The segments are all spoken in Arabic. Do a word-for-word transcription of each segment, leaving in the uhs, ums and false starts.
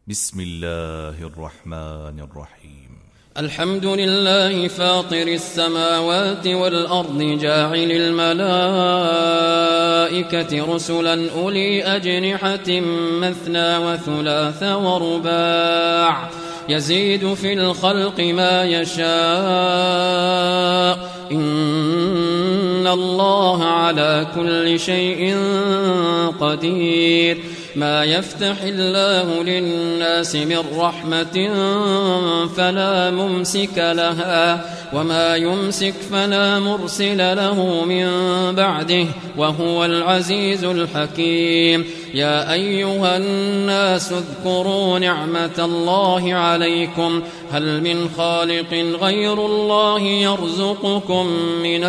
بسم الله الرحمن الرحيم. الحمد لله فاطر السماوات والأرض جاعل الملائكة رسلا أولي أجنحة مثنى وثلاث ورباع يزيد في الخلق ما يشاء إن الله على كل شيء قدير. ما يفتح الله للناس من رحمة فلا ممسك لها وما يمسك فلا مرسل له من بعده وهو العزيز الحكيم. يا أيها الناس اذكروا نعمة الله عليكم هل من خالق غير الله يرزقكم من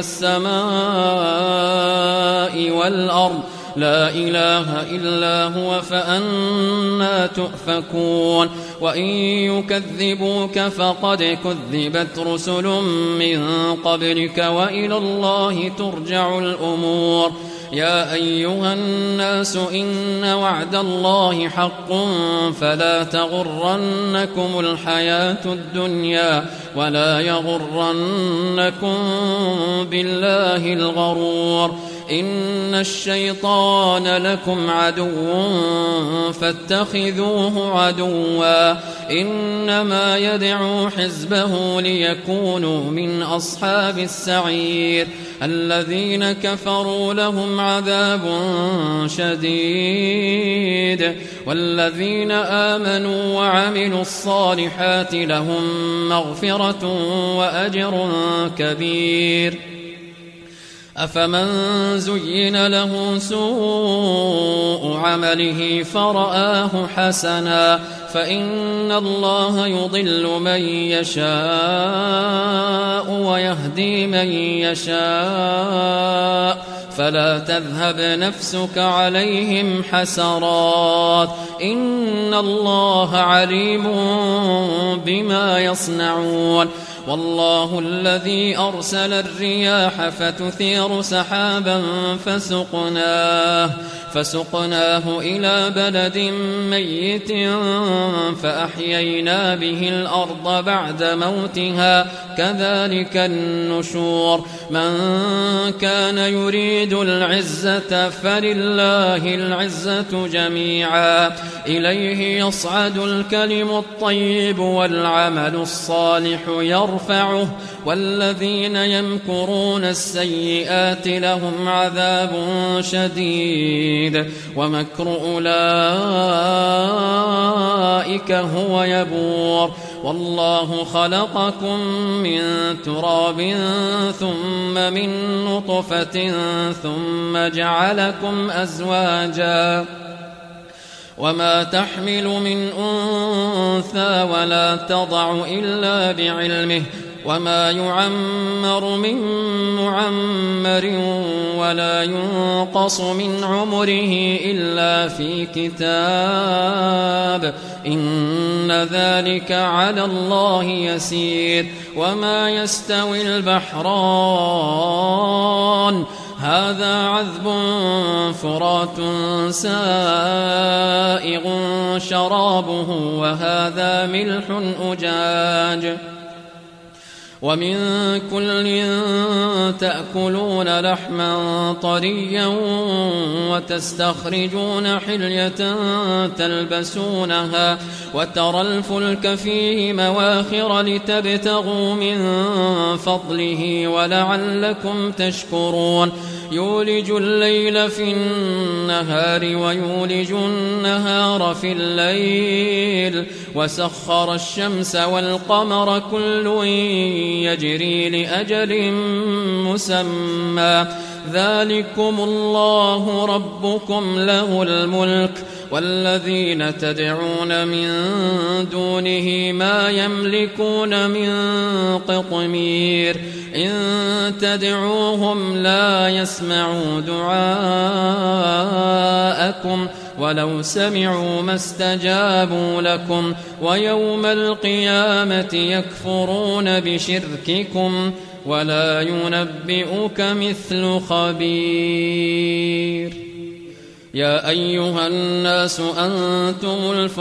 السماء والأرض لا إله إلا هو فأنى تؤفكون. وإن يكذبوك فقد كذبت رسل من قبلك وإلى الله ترجع الأمور. يا أيها الناس إن وعد الله حق فلا تغرنكم الحياة الدنيا ولا يغرنكم بالله الغرور. إن الشيطان لكم عدو فاتخذوه عدوا إنما يدعو حزبه ليكونوا من أصحاب السعير. الذين كفروا لهم عذاب شديد والذين آمنوا وعملوا الصالحات لهم مغفرة وأجر كبير. أفمن زين له سوء عمله فرآه حسنا فإن الله يضل من يشاء ويهدي من يشاء فلا تذهب نفسك عليهم حسرات إن الله عليم بما يصنعون. والله الذي أرسل الرياح فتثير سحابا فسقناه, فسقناه إلى بلد ميت فأحيينا به الأرض بعد موتها كذلك النشور. من كان يريد العزة فلله العزة جميعا إليه يصعد الكلم الطيب والعمل الصالح يرفعه والذين يمكرون السيئات لهم عذاب شديد ومكر أولئك هو يبور. والله خلقكم من تراب ثم من نطفة ثم جعلكم أزواجا وما تحمل من أنثى ولا تضع إلا بعلمه وما يعمر من معمر ولا ينقص من عمره إلا في كتاب إن ذلك على الله يسير. وما يستوي البحران هذا عذب فرات سائغ شرابه وهذا ملح أجاج ومن كل تأكلون لحما طريا وتستخرجون حلية تلبسونها وترى الفلك فيه مواخر لتبتغوا من فضله ولعلكم تشكرون. يولج الليل في النهار ويولج النهار في الليل وسخر الشمس والقمر كل يجري لأجل مسمى ذلكم الله ربكم له الملك والذين تدعون من دونه ما يملكون من قطمير إن تدعوهم لا يسمعوا دعاءكم ولو سمعوا ما استجابوا لكم ويوم القيامة يكفرون بشرككم ولا ينبئك مثل خبير. يا أيها الناس أنتم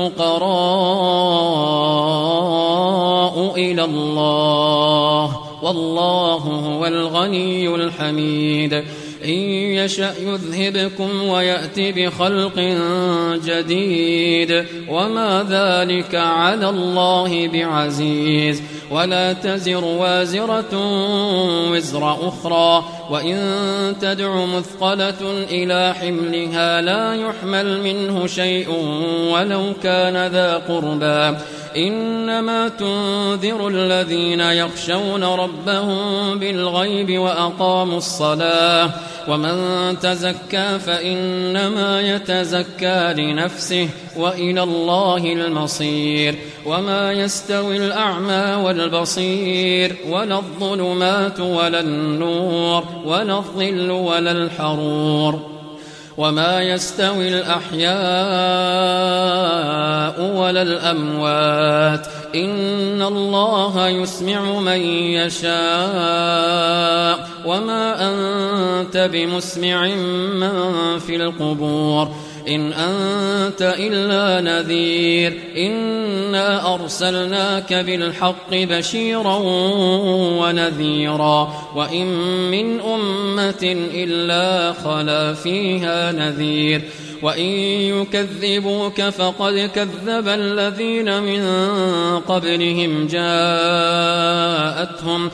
الفقراء إلى الله والله هو الغني الحميد إن يشأ يذهبكم ويأتي بخلق جديد وما ذلك على الله بعزيز ولا تزر وازرة وزر أخرى وإن تدع مثقلة إلى حملها لا يحمل منه شيء ولو كان ذا قربى إنما تنذر الذين يخشون ربهم بالغيب وأقاموا الصلاة ومن تزكى فإنما يتزكى لنفسه وإلى الله المصير وما يستوي الأعمى والبصير ولا الظلمات ولا النور ولا الظل ولا الحرور وما يستوي الأحياء ولا الأموات إن الله يسمع من يشاء وما أنت بمسمع من في القبور إن أنت إلا نذير إنا أرسلناك بالحق بشيرا ونذيرا وإن من أمة إلا خلا فيها نذير وإن يكذبوك فقد كذب الذين من قبلهم جاءتهم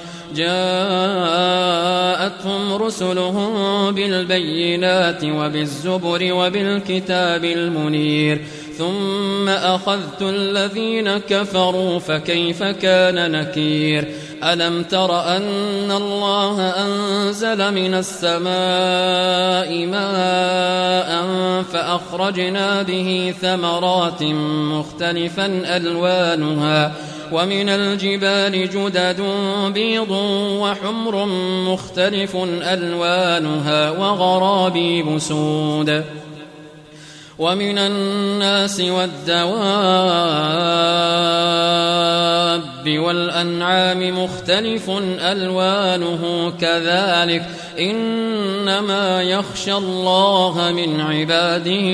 جاءتهم رسلهم بالبينات وبالزبر وبالكتاب المنير ثم أخذت الذين كفروا فكيف كان نكير ألم تر أن الله أنزل من السماء ماء فأخرجنا به ثمرات مختلفا ألوانها ومن الجبال جدد بيض وحمر مختلف ألوانها وغرابيب سود ومن الناس والدواب والأنعام مختلف ألوانه كذلك إنما يخشى الله من عباده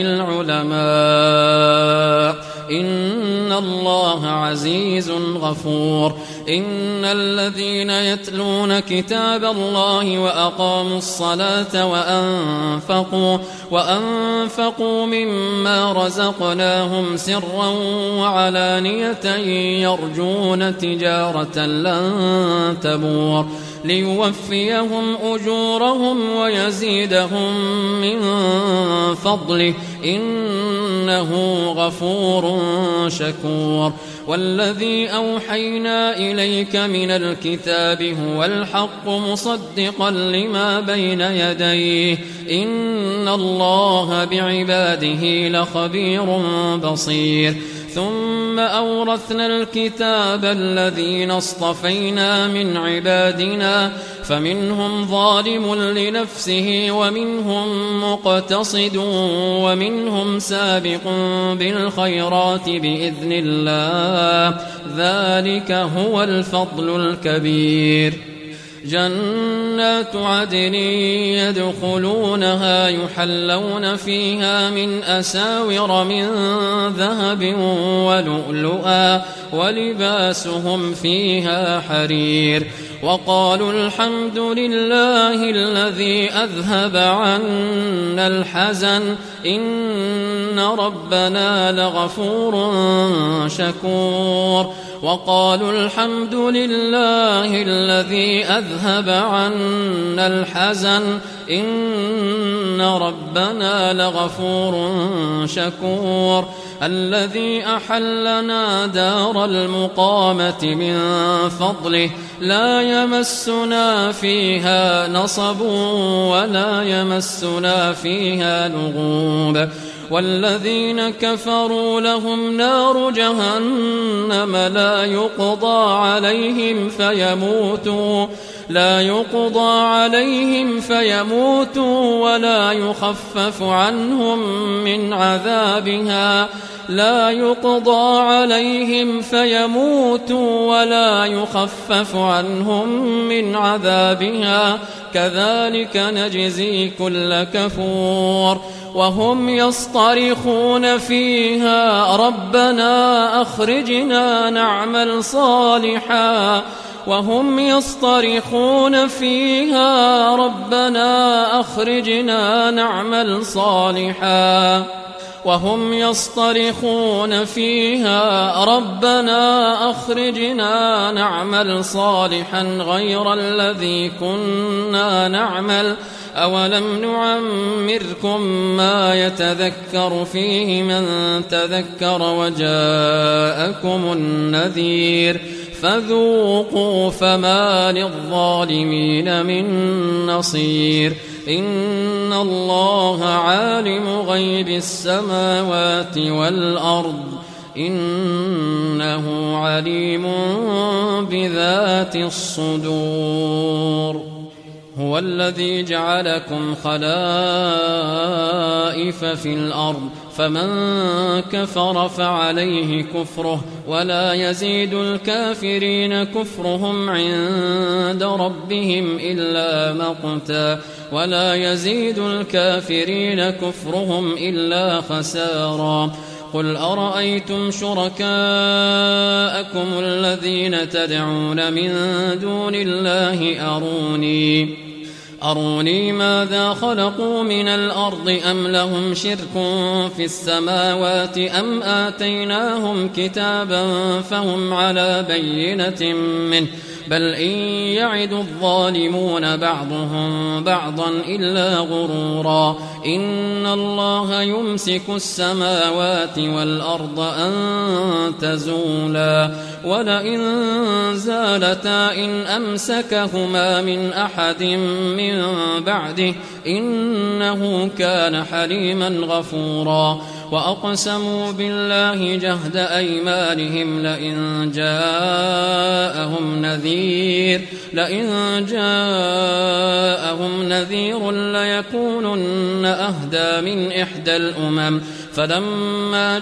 العلماء إن الله عزيز غفور إن الذين يتلون كتاب الله وأقاموا الصلاة وأنفقوا وأنفقوا مما رزقناهم سرا وعلانية يرجون تجارة لن تبور ليوفيهم أجورهم ويزيدهم من فضله إنه غفور شكور والذي أوحينا إليك من الكتاب هو الحق مصدقا لما بين يديه إن الله بعباده لخبير بصير ثم أورثنا الكتاب الذين اصطفينا من عبادنا فمنهم ظالم لنفسه ومنهم مقتصد ومنهم سابق بالخيرات بإذن الله ذلك هو الفضل الكبير جنات عدن يدخلونها يحلون فيها من أساور من ذهب ولؤلؤا ولباسهم فيها حرير وقالوا الحمد لله الذي أذهب عنا الحزن إن ربنا لغفور شكور وقالوا الحمد لله الذي أذهب عنا الحزن إن ربنا لغفور شكور الذي أحلنا دار المقامة من فضله لا يمسنا فيها نصب ولا يمسنا فيها لغوب والذين كفروا لهم نار جهنم لا يقضى عليهم فيموتوا لا يقضى عليهم فيموتوا ولا يخفف عنهم من عذابها لا يقضى عليهم فيموتوا ولا يخفف عنهم من عذابها كذلك نجزي كل كفور وهم يصطرخون فيها ربنا أخرجنا نعمل صالحا وهم يصطرخون فيها ربنا أخرجنا نعمل صالحا وهم يصطرخون فيها ربنا أخرجنا نعمل صالحا غير الذي كنا نعمل أولم نعمركم ما يتذكر فيه من تذكر وجاءكم النذير فذوقوا فما للظالمين من نصير إن الله عالم غيب السماوات والأرض إنه عليم بذات الصدور هو الذي جعلكم خلائف في الأرض فمن كفر فعليه كفره ولا يزيد الكافرين كفرهم عند ربهم إلا مقتا ولا يزيد الكافرين كفرهم إلا خسارا قل أرأيتم شركاءكم الذين تدعون من دون الله أروني أروني ماذا خلقوا من الأرض أم لهم شرك في السماوات أم آتيناهم كتابا فهم على بينة منه بل إن يعد الظالمون بعضهم بعضا إلا غرورا إن الله يمسك السماوات والأرض أن تزولا ولئن زالتا إن أمسكهما من أحد من بعده إنه كان حليما غفورا وأقسموا بالله جهد أيمانهم لئن جاءهم نذير لئن جاءهم نذير ليكونن أهدى من إحدى الأمم فلما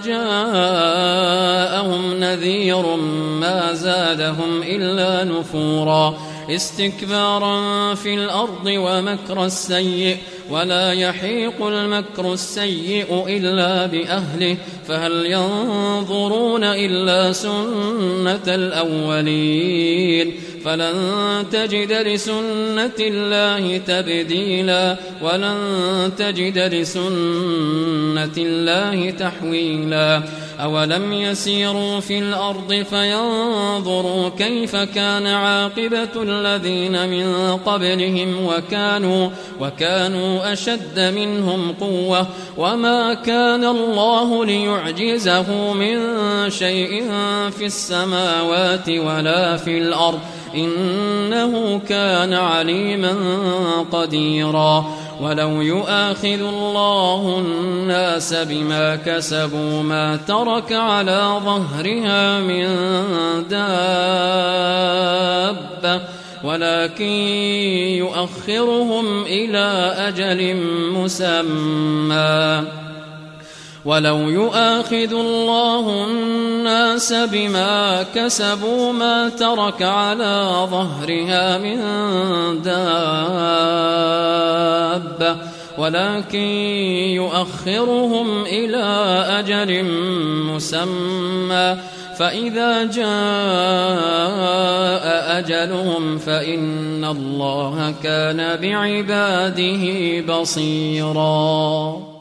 جاءهم نذير ما زادهم إلا نفورا استكبارا في الأرض ومكر السيء ولا يحيق المكر السيء إلا بأهله فهل ينظرون إلا سنة الأولين فلن تجد لسنة الله تبديلا ولن تجد لسنة الله تحويلا أولم يسيروا في الأرض فينظروا كيف كان عاقبة الذين من قبلهم وكانوا, وكانوا أشد منهم قوة وما كان الله ليعجزه من شيء في السماوات ولا في الأرض إنه كان عليما قديرا ولو يؤاخذ الله الناس بما كسبوا ما ترك على ظهرها من دابة ولكن يؤخرهم إلى أجل مسمى ولو يؤاخذ الله الناس بما كسبوا ما ترك على ظهرها من دابة ولكن يؤخرهم إلى أجل مسمى فإذا جاء أجلهم فإن الله كان بعباده بصيراً.